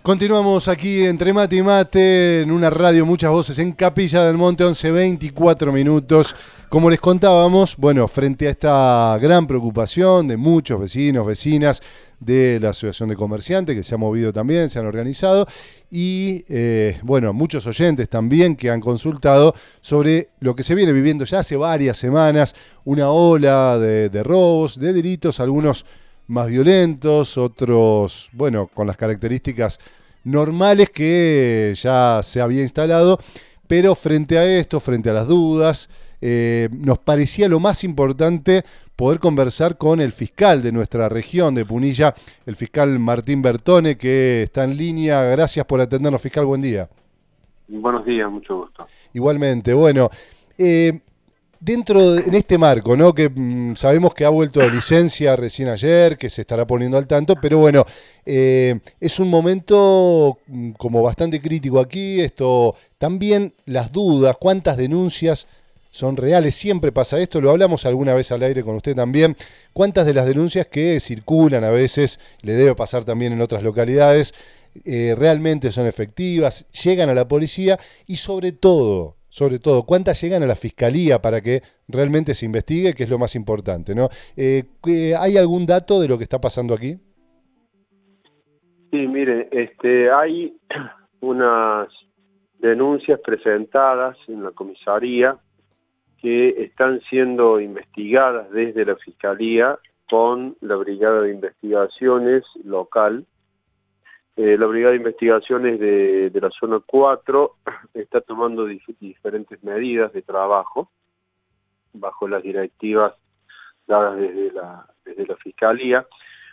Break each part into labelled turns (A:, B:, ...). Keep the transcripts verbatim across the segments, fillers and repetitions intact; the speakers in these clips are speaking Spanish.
A: Continuamos aquí entre mate y mate, en una radio, muchas voces, en Capilla del Monte, once veinticuatro minutos. Como les contábamos, bueno, frente a esta gran preocupación de muchos vecinos, vecinas, de la Asociación de Comerciantes, que se ha movido también, se han organizado, y eh, bueno, muchos oyentes también que han consultado sobre lo que se viene viviendo ya hace varias semanas, una ola de, de robos, de delitos, algunos más violentos, otros, bueno, con las características normales que ya se había instalado, pero frente a esto, frente a las dudas, eh, nos parecía lo más importante poder conversar con el fiscal de nuestra región de Punilla, el fiscal Martín Bertone, que está en línea. Gracias por atendernos, fiscal, buen día.
B: Buenos días, mucho gusto.
A: Igualmente, bueno, eh, dentro de en este marco, ¿no? Que mmm, sabemos que ha vuelto de licencia recién ayer, que se estará poniendo al tanto, pero bueno, eh, es un momento mmm, como bastante crítico aquí. Esto también las dudas, cuántas denuncias son reales, siempre pasa esto, lo hablamos alguna vez al aire con usted también, cuántas de las denuncias que circulan a veces, le debe pasar también en otras localidades, eh, realmente son efectivas, llegan a la policía y sobre todo, sobre todo, cuántas llegan a la fiscalía para que realmente se investigue, que es lo más importante, ¿no? Eh, ¿Hay algún dato de lo que está pasando aquí?
B: Sí, mire, este, hay unas denuncias presentadas en la comisaría que están siendo investigadas desde la Fiscalía con la Brigada de Investigaciones local. Eh, la Brigada de Investigaciones de, de la Zona cuatro está tomando dif- diferentes medidas de trabajo bajo las directivas dadas desde la, desde la Fiscalía.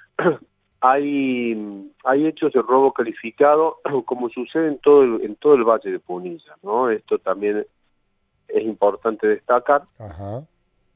B: Hay, hay hechos de robo calificado, como sucede en todo el, en todo el Valle de Punilla, ¿no? Esto también es importante destacar.
A: Ajá.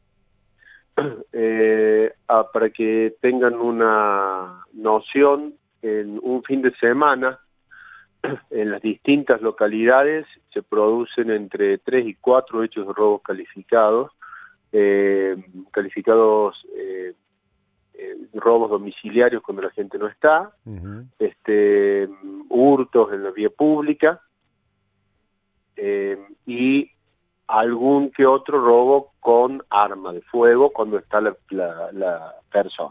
B: Eh, ah, para que tengan una noción, en un fin de semana, en las distintas localidades se producen entre tres y cuatro hechos de robos calificados, eh, calificados eh, eh, robos domiciliarios cuando la gente no está, uh-huh. este, hurtos en la vía pública, eh, y algún que otro robo con arma de fuego cuando está la, la, la persona.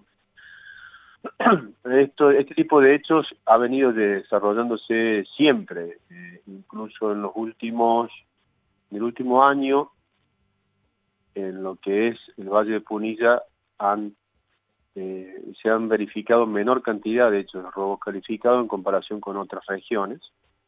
B: Esto, este tipo de hechos ha venido desarrollándose siempre, eh, incluso en los últimos, en el último año, en lo que es el Valle de Punilla, han, eh, se han verificado menor cantidad de hechos de robo calificado en comparación con otras regiones.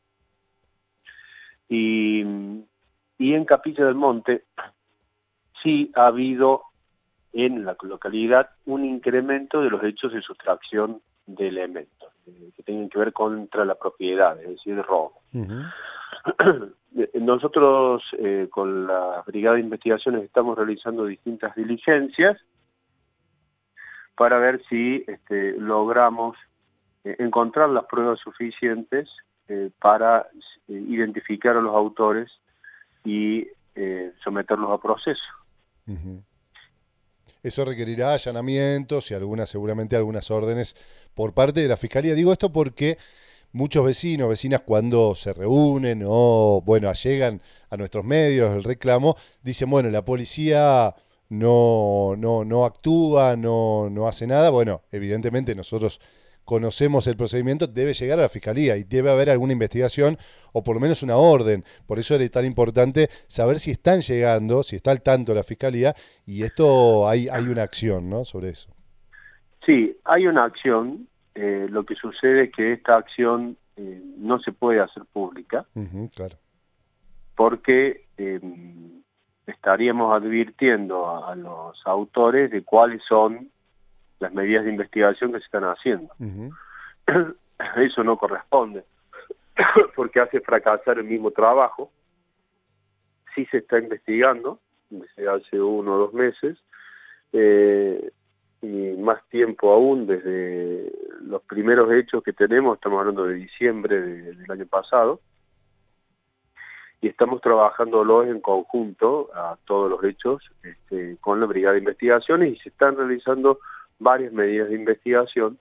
B: Y Y en Capilla del Monte sí ha habido en la localidad un incremento de los hechos de sustracción de elementos eh, que tienen que ver contra la propiedad, es decir, de robo. Uh-huh. Nosotros eh, con la Brigada de Investigaciones estamos realizando distintas diligencias para ver si este, logramos eh, encontrar las pruebas suficientes eh, para eh, identificar a los autores y eh, someterlos a proceso.
A: Uh-huh. Eso requerirá allanamientos y algunas, seguramente algunas órdenes por parte de la Fiscalía. Digo esto porque muchos vecinos, vecinas, cuando se reúnen o, bueno, llegan a nuestros medios el reclamo, dicen, bueno, la policía no, no, no actúa, no, no hace nada. Bueno, evidentemente nosotros conocemos el procedimiento, debe llegar a la Fiscalía y debe haber alguna investigación o por lo menos una orden. Por eso es tan importante saber si están llegando, si está al tanto la Fiscalía, y esto hay, hay una acción, ¿no?, sobre eso.
B: Sí, hay una acción. Eh, lo que sucede es que esta acción eh, no se puede hacer pública.
A: Uh-huh, claro.
B: Porque eh, estaríamos advirtiendo a, a los autores de cuáles son las medidas de investigación que se están haciendo. Uh-huh. Eso no corresponde, porque hace fracasar el mismo trabajo. Sí se está investigando, desde hace uno o dos meses, eh, y más tiempo aún, desde los primeros hechos que tenemos, estamos hablando de diciembre de, del año pasado, y estamos trabajándolo en conjunto a todos los hechos este, con la Brigada de Investigaciones, y se están realizando varias medidas de investigación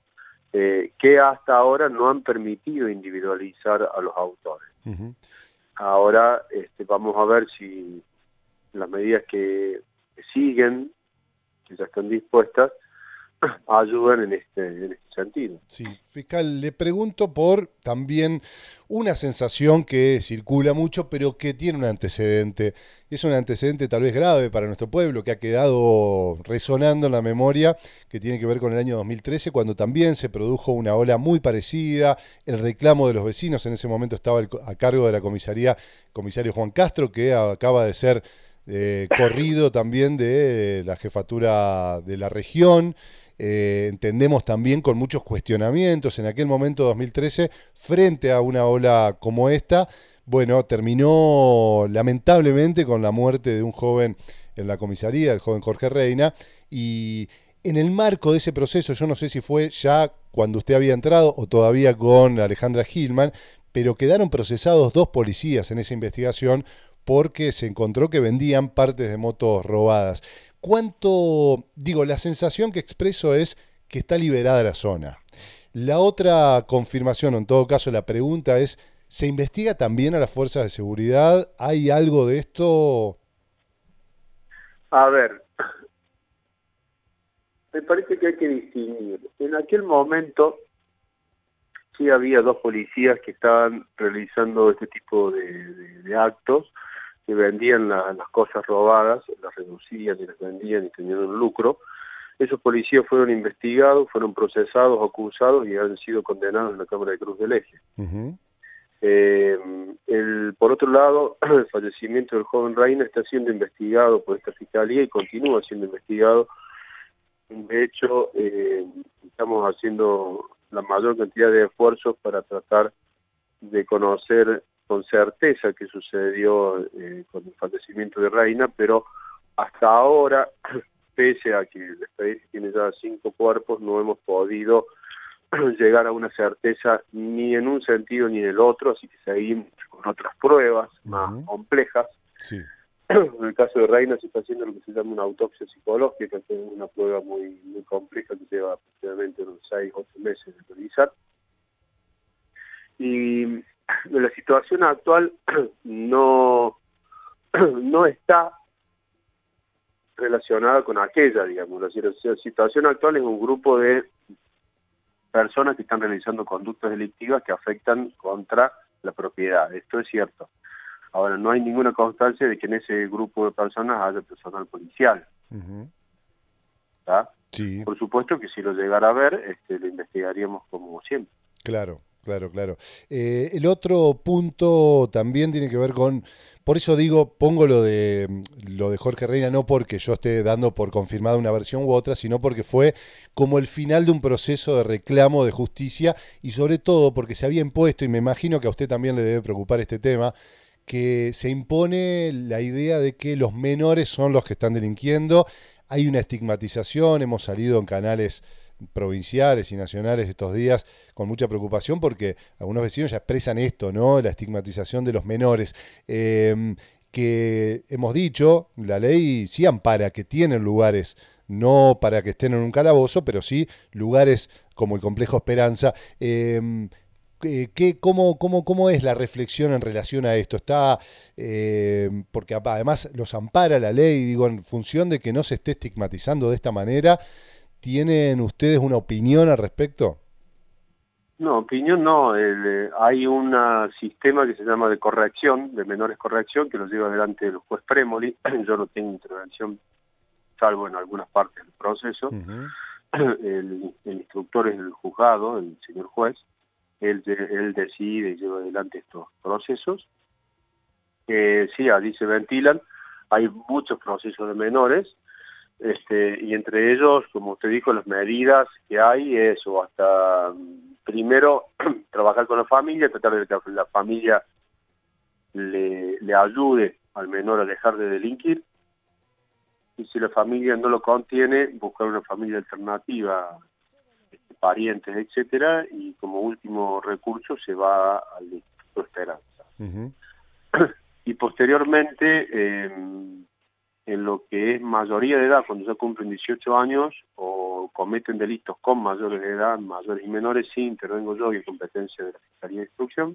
B: eh, que hasta ahora no han permitido individualizar a los autores. Uh-huh. Ahora este, vamos a ver si las medidas que, que siguen, que ya están dispuestas, ayudan en este, en este sentido.
A: Sí, fiscal, le pregunto por también una sensación que circula mucho, pero que tiene un antecedente. Es un antecedente tal vez grave para nuestro pueblo, que ha quedado resonando en la memoria, que tiene que ver con el año dos mil trece, cuando también se produjo una ola muy parecida, el reclamo de los vecinos. En ese momento estaba el, a cargo de la comisaría, comisario Juan Castro, que acaba de ser eh, corrido también de la jefatura de la región. Eh, entendemos también con muchos cuestionamientos en aquel momento dos mil trece frente a una ola como esta. Bueno, terminó lamentablemente con la muerte de un joven en la comisaría, el joven Jorge Reina, y en el marco de ese proceso, yo no sé si fue ya cuando usted había entrado o todavía con Alejandra Gilman, pero quedaron procesados dos policías en esa investigación porque se encontró que vendían partes de motos robadas. ¿Cuánto, digo, la sensación que expreso es que está liberada la zona? La otra confirmación, o en todo caso la pregunta es, ¿se investiga también a las fuerzas de seguridad? ¿Hay algo de esto?
B: A ver, me parece que hay que distinguir. En aquel momento sí había dos policías que estaban realizando este tipo de, de, de actos, que vendían la, las cosas robadas, las reducían y las vendían y tenían un lucro. Esos policías fueron investigados, fueron procesados, acusados y han sido condenados en la Cámara de Cruz del Eje. Uh-huh. eh, el, por otro lado, el fallecimiento del joven Reina está siendo investigado por esta fiscalía y continúa siendo investigado. De hecho, eh, estamos haciendo la mayor cantidad de esfuerzos para tratar de conocer con certeza que sucedió eh, con el fallecimiento de Reina, pero hasta ahora, pese a que el expediente tiene ya cinco cuerpos, no hemos podido llegar a una certeza ni en un sentido ni en el otro, así que seguimos con otras pruebas uh-huh. más complejas.
A: Sí.
B: En el caso de Reina se está haciendo lo que se llama una autopsia psicológica, que es una prueba muy, muy compleja que lleva aproximadamente unos seis, ocho meses de realizar. Y la situación actual no, no está relacionada con aquella, digamos. La situación actual es un grupo de personas que están realizando conductas delictivas que afectan contra la propiedad. Esto es cierto. Ahora, no hay ninguna constancia de que en ese grupo de personas haya personal policial. Uh-huh. ¿Tá?
A: Sí.
B: Por supuesto que si lo llegara a ver, este, lo investigaríamos como siempre.
A: Claro. Claro, claro. Eh, el otro punto también tiene que ver con, por eso digo, pongo lo de lo de Jorge Reina, no porque yo esté dando por confirmada una versión u otra, sino porque fue como el final de un proceso de reclamo de justicia y sobre todo porque se había impuesto, y me imagino que a usted también le debe preocupar este tema, que se impone la idea de que los menores son los que están delinquiendo. Hay una estigmatización, hemos salido en canales provinciales y nacionales estos días con mucha preocupación porque algunos vecinos ya expresan esto, ¿no? La estigmatización de los menores, eh, que hemos dicho, la ley sí ampara que tienen lugares, no para que estén en un calabozo, pero sí lugares como el Complejo Esperanza. Eh, ¿Qué, cómo, cómo, ¿Cómo es la reflexión en relación a esto? Está eh, porque además los ampara la ley, digo, en función de que no se esté estigmatizando de esta manera. ¿Tienen ustedes una opinión al respecto?
B: No, opinión no. El, eh, hay un sistema que se llama de corrección, de menores corrección, que lo lleva adelante el juez Prémoli. Yo no tengo intervención, salvo en algunas partes del proceso. Uh-huh. El, el instructor es el juzgado, el señor juez. Él, él decide y lleva adelante estos procesos. Eh, sí, allí se ventilan. Hay muchos procesos de menores. Este, y entre ellos, como usted dijo, las medidas que hay es o hasta primero trabajar con la familia, tratar de que la familia le, le ayude al menor a dejar de delinquir, y si la familia no lo contiene, buscar una familia alternativa, este, parientes, etcétera, y como último recurso se va al Instituto Esperanza. Uh-huh. Y posteriormente, eh, en lo que es mayoría de edad, cuando ya cumplen dieciocho años, o cometen delitos con mayores de edad, mayores y menores, sí intervengo yo y es competencia de la Fiscalía de Instrucción.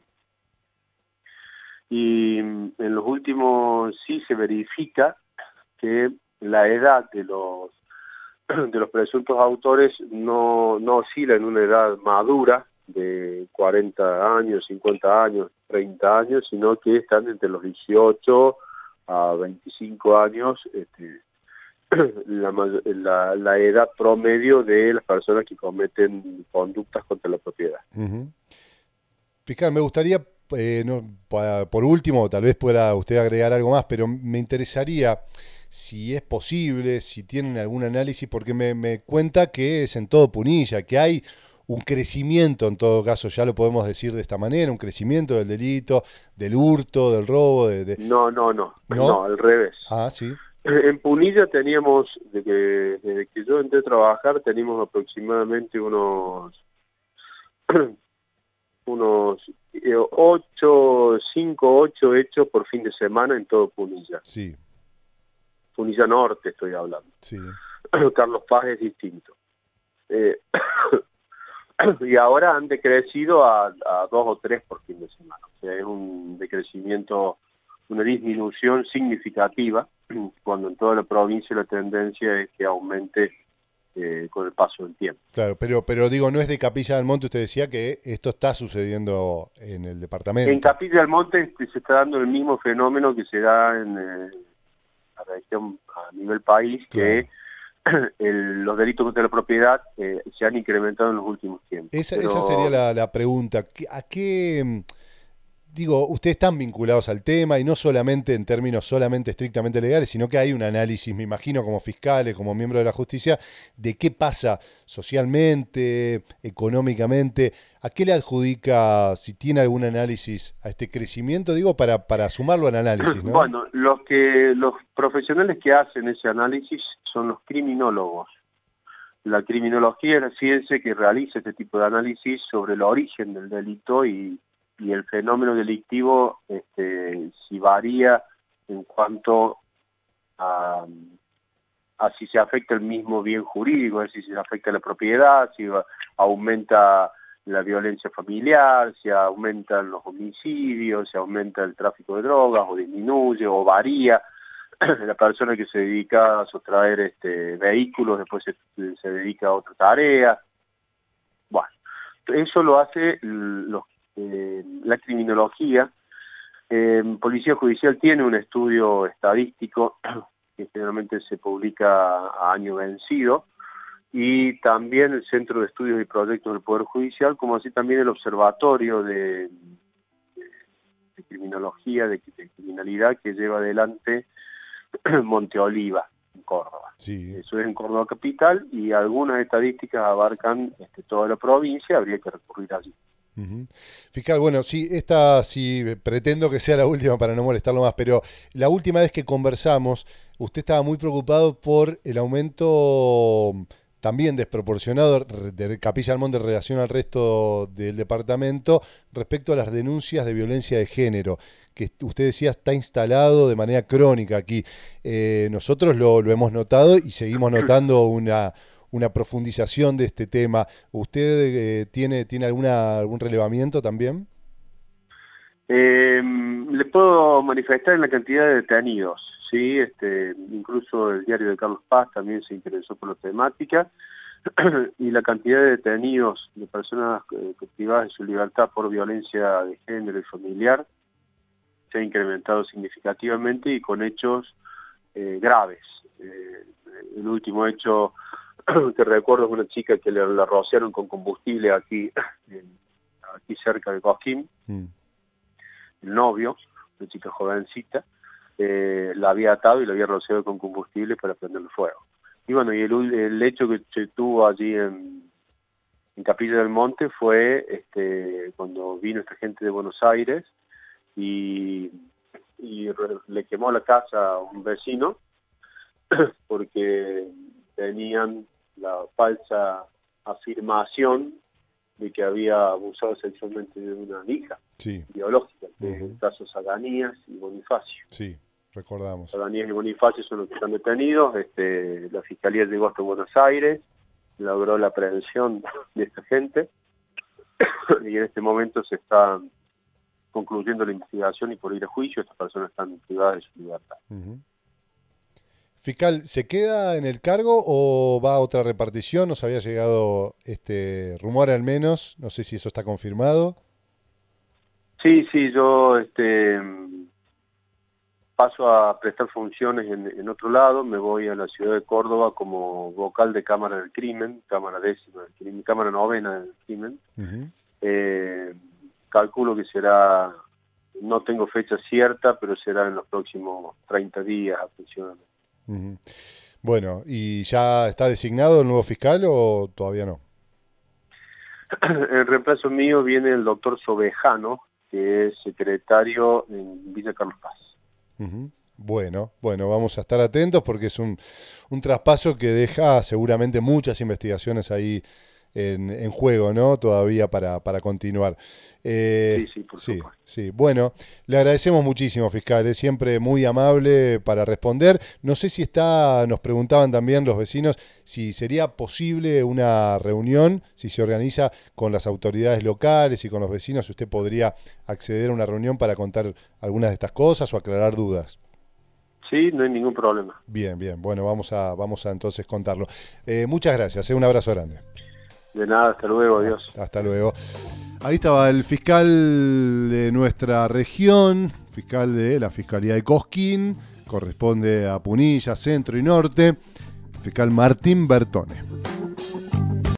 B: Y en los últimos sí se verifica que la edad de los de los presuntos autores no, no oscila en una edad madura de cuarenta años, cincuenta años, treinta años, sino que están entre los dieciocho a veinticinco años, este, la, la, la edad promedio de las personas que cometen conductas contra la propiedad.
A: Uh-huh. Fiscal, me gustaría, eh, no, para, por último, tal vez pueda usted agregar algo más, pero me interesaría si es posible, si tienen algún análisis, porque me, me cuenta que es en todo Punilla, que hay un crecimiento, en todo caso, ya lo podemos decir de esta manera, un crecimiento del delito, del hurto, del robo. De, de...
B: No, no, no, no,
A: no,
B: al revés.
A: Ah, sí.
B: En Punilla teníamos, desde que, desde que yo entré a trabajar, teníamos aproximadamente unos unos ocho, cinco, ocho hechos por fin de semana en todo Punilla.
A: Sí.
B: Punilla Norte estoy hablando.
A: Sí.
B: Carlos Paz es distinto. Eh, y ahora han decrecido a, a dos o tres por fin de semana. O sea, es un decrecimiento, una disminución significativa, cuando en toda la provincia la tendencia es que aumente eh, con el paso del tiempo.
A: Claro, pero pero digo, no es de Capilla del Monte, usted decía que esto está sucediendo en el departamento.
B: En Capilla del Monte se está dando el mismo fenómeno que se da en eh, la región a nivel país, claro, que el, los delitos contra la propiedad eh, se han incrementado en los últimos tiempos.
A: Esa,
B: Pero...
A: esa sería la, la pregunta. ¿A qué, digo, ustedes están vinculados al tema y no solamente en términos solamente estrictamente legales, sino que hay un análisis, me imagino, como fiscales, como miembros de la justicia, de qué pasa socialmente, económicamente? ¿A qué le adjudica, si tiene algún análisis, a este crecimiento? Digo, para, para sumarlo al análisis, ¿no?
B: Bueno, los que los profesionales que hacen ese análisis son los criminólogos. La criminología es la ciencia que realiza este tipo de análisis sobre el origen del delito y, y el fenómeno delictivo, este, si varía en cuanto a, a si se afecta el mismo bien jurídico, es decir, si se afecta la propiedad, si va, aumenta la violencia familiar, si aumentan los homicidios, si aumenta el tráfico de drogas, o disminuye, o varía. La persona que se dedica a sustraer este, vehículos, después se, se dedica a otra tarea. Bueno, eso lo hace los, eh, la criminología. Eh, Policía Judicial tiene un estudio estadístico que generalmente se publica a año vencido, y también el Centro de Estudios y Proyectos del Poder Judicial, como así también el Observatorio de, de, de Criminología, de, de Criminalidad, que lleva adelante Monteoliva, en Córdoba.
A: Sí. Eso
B: es en Córdoba capital, y algunas estadísticas abarcan este, toda la provincia, habría que recurrir allí.
A: Uh-huh. Fiscal, bueno, sí, esta sí pretendo que sea la última para no molestarlo más, pero la última vez que conversamos, usted estaba muy preocupado por el aumento también desproporcionado de Capilla del Monte en relación al resto del departamento respecto a las denuncias de violencia de género, que usted decía está instalado de manera crónica aquí. Eh, nosotros lo, lo hemos notado y seguimos notando una, una profundización de este tema. ¿Usted eh, tiene, tiene alguna, algún relevamiento también?
B: Eh, le puedo manifestar en la cantidad de detenidos. Sí, este, incluso el diario de Carlos Paz también se interesó por la temática, y la cantidad de detenidos, de personas eh, privadas de su libertad por violencia de género y familiar, se ha incrementado significativamente y con hechos eh, graves. Eh, el último hecho que recuerdo es una chica que le, la rociaron con combustible aquí, en, aquí cerca de Cosquín, mm. el novio, una chica jovencita, Eh, la había atado y la había rociado con combustible para prenderle fuego. Y bueno, y el, el hecho que se tuvo allí en, en Capilla del Monte fue este, cuando vino esta gente de Buenos Aires y, y re, le quemó la casa a un vecino porque tenían la falsa afirmación de que había abusado sexualmente de una hija, sí, biológica, que uh-huh. es el caso Saganías y Bonifacio.
A: Sí, recordamos.
B: Saganías y Bonifacio son los que están detenidos. Este, la Fiscalía llegó hasta Buenos Aires, logró la aprehensión de esta gente y en este momento se está concluyendo la investigación y por ir a juicio estas personas están privadas de su libertad.
A: Uh-huh. Fiscal, ¿se queda en el cargo o va a otra repartición? Nos había llegado este rumor al menos, no sé si eso está confirmado.
B: Sí, sí, yo este paso a prestar funciones en, en otro lado, me voy a la ciudad de Córdoba como vocal de Cámara del Crimen, Cámara décima del Crimen, Cámara novena del Crimen. Uh-huh. Eh, calculo que será, no tengo fecha cierta, pero será en los próximos treinta días aproximadamente.
A: Uh-huh. Bueno, ¿y ya está designado el nuevo fiscal o todavía no?
B: En reemplazo mío viene el doctor Sobejano, que es secretario en Villa Carlos Paz.
A: Uh-huh. Bueno, bueno, vamos a estar atentos porque es un, un traspaso que deja seguramente muchas investigaciones ahí en, en juego, ¿no? Todavía para, para continuar. Eh,
B: sí, sí, por
A: sí,
B: supuesto.
A: Sí, bueno, le agradecemos muchísimo, fiscal, es siempre muy amable para responder. No sé si está, nos preguntaban también los vecinos, si sería posible una reunión, si se organiza con las autoridades locales y con los vecinos, si usted podría acceder a una reunión para contar algunas de estas cosas o aclarar dudas.
B: Sí, no hay ningún problema.
A: Bien, bien, bueno, vamos a, vamos a entonces contarlo. Eh, muchas gracias, eh, un abrazo grande.
B: De nada, hasta luego, adiós.
A: Hasta luego. Ahí estaba el fiscal de nuestra región, fiscal de la Fiscalía de Cosquín, corresponde a Punilla, Centro y Norte, fiscal Martín Bertone.